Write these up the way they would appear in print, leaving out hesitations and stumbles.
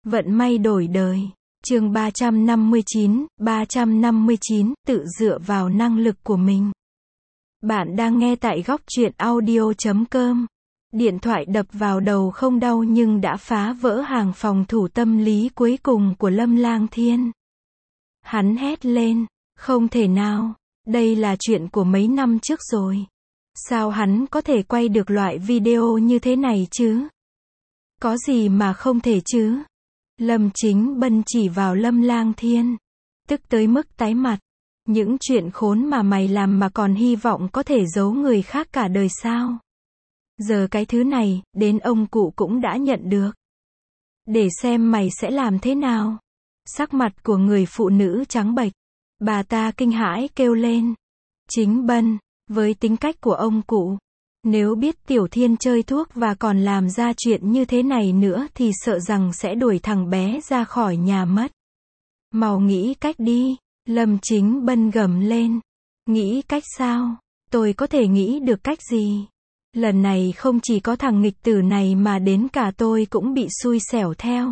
Vận may đổi đời. Chương 359, tự dựa vào năng lực của mình. Bạn đang nghe tại góc truyện audio.com. Điện thoại đập vào đầu không đau nhưng đã phá vỡ hàng phòng thủ tâm lý cuối cùng của Lâm Lang Thiên. Hắn hét lên, không thể nào, đây là chuyện của mấy năm trước rồi. Sao hắn có thể quay được loại video như thế này chứ? Có gì mà không thể chứ? Lâm Chính Bân chỉ vào Lâm Lang Thiên, tức tới mức tái mặt. Những chuyện khốn mà mày làm mà còn hy vọng có thể giấu người khác cả đời sao? Giờ cái thứ này, đến ông cụ cũng đã nhận được. Để xem mày sẽ làm thế nào. Sắc mặt của người phụ nữ trắng bệch. Bà ta kinh hãi kêu lên. Chính Bân, với tính cách của ông cụ, nếu biết Tiểu Thiên chơi thuốc và còn làm ra chuyện như thế này nữa thì sợ rằng sẽ đuổi thằng bé ra khỏi nhà mất. Mau nghĩ cách đi. Lâm Chính Bân gầm lên. Nghĩ cách sao? Tôi có thể nghĩ được cách gì? Lần này không chỉ có thằng nghịch tử này mà đến cả tôi cũng bị xui xẻo theo.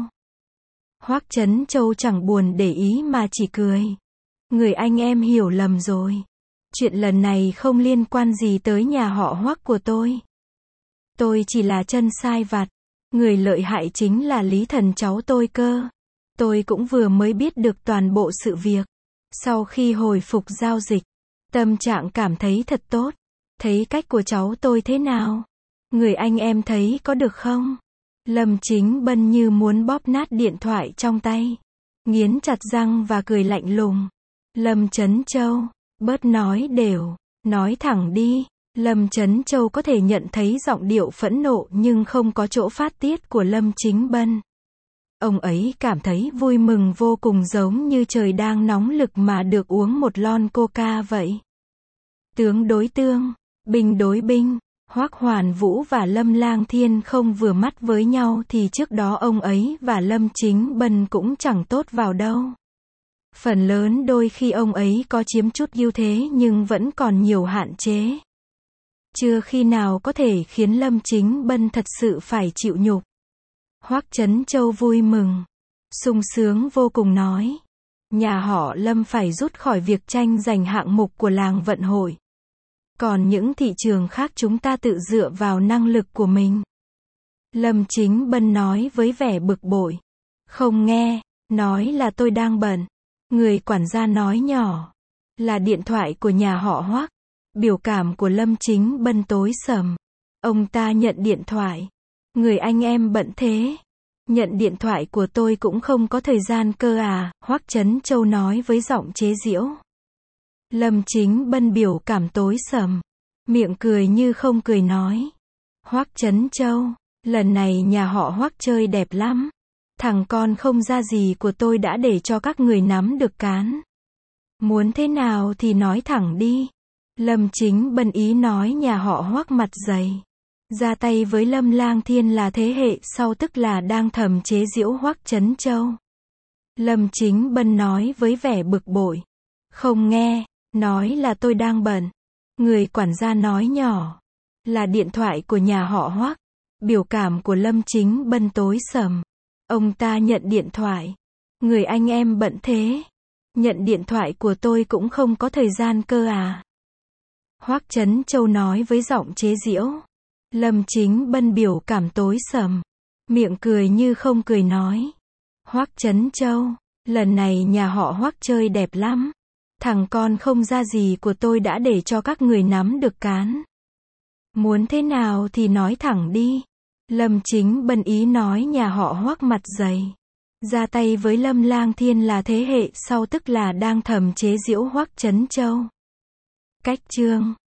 Hoắc Chấn Châu chẳng buồn để ý mà chỉ cười. Người anh em hiểu lầm rồi. Chuyện lần này không liên quan gì tới nhà họ Hoắc của tôi. Tôi chỉ là chân sai vặt. Người lợi hại chính là Lý Thần cháu tôi cơ. Tôi cũng vừa mới biết được toàn bộ sự việc. Sau khi hồi phục giao dịch, tâm trạng cảm thấy thật tốt. Thấy cách của cháu tôi thế nào? Người anh em thấy có được không? Lâm Chính Bân như muốn bóp nát điện thoại trong tay. Nghiến chặt răng và cười lạnh lùng. Lâm Chấn Châu, bớt nói đều, nói thẳng đi. Lâm Chấn Châu có thể nhận thấy giọng điệu phẫn nộ nhưng không có chỗ phát tiết của Lâm Chính Bân. Ông ấy cảm thấy vui mừng vô cùng, giống như trời đang nóng lực mà được uống một lon coca vậy. Tướng đối tương, binh đối binh, Hoắc Hoàn Vũ và Lâm Lang Thiên không vừa mắt với nhau thì trước đó ông ấy và Lâm Chính Bân cũng chẳng tốt vào đâu. Phần lớn đôi khi ông ấy có chiếm chút ưu thế nhưng vẫn còn nhiều hạn chế. Chưa khi nào có thể khiến Lâm Chính Bân thật sự phải chịu nhục. Hoắc Chấn Châu vui mừng, sung sướng vô cùng nói. Nhà họ Lâm phải rút khỏi việc tranh giành hạng mục của làng vận hội. Còn những thị trường khác chúng ta tự dựa vào năng lực của mình. Lâm Chính Bân nói với vẻ bực bội. Không nghe, nói là tôi đang bận. Người quản gia nói nhỏ. Là điện thoại của nhà họ Hoắc. Biểu cảm của Lâm Chính Bân tối sầm. Ông ta nhận điện thoại. Người anh em bận thế. Nhận điện thoại của tôi cũng không có thời gian cơ à, Hoắc Chấn Châu nói với giọng chế giễu. Lâm Chính Bân biểu cảm tối sầm. Miệng cười như không cười nói. Hoắc Chấn Châu, lần này nhà họ Hoắc chơi đẹp lắm. Thằng con không ra gì của tôi đã để cho các người nắm được cán. Muốn thế nào thì nói thẳng đi. Lâm Chính Bân ý nói nhà họ Hoắc mặt dày. Ra tay với Lâm Lang Thiên là thế hệ sau, tức là đang thầm chế giễu Hoắc Chấn Châu. Lâm Chính Bân nói với vẻ bực bội. Không nghe, nói là tôi đang bận. Người quản gia nói nhỏ. Là điện thoại của nhà họ Hoắc. Biểu cảm của Lâm Chính Bân tối sầm. Ông ta nhận điện thoại. Người anh em bận thế. Nhận điện thoại của tôi cũng không có thời gian cơ à. Hoắc Chấn Châu nói với giọng chế giễu. Lâm Chính Bân biểu cảm tối sầm. Miệng cười như không cười nói. Hoắc Chấn Châu, lần này nhà họ Hoắc chơi đẹp lắm. Thằng con không ra gì của tôi đã để cho các người nắm được cán. Muốn thế nào thì nói thẳng đi. Lâm Chính Bân ý nói nhà họ Hoắc mặt dày. Ra tay với Lâm Lang Thiên là thế hệ sau, tức là đang thầm chế giễu Hoắc Chấn Châu. Cách chương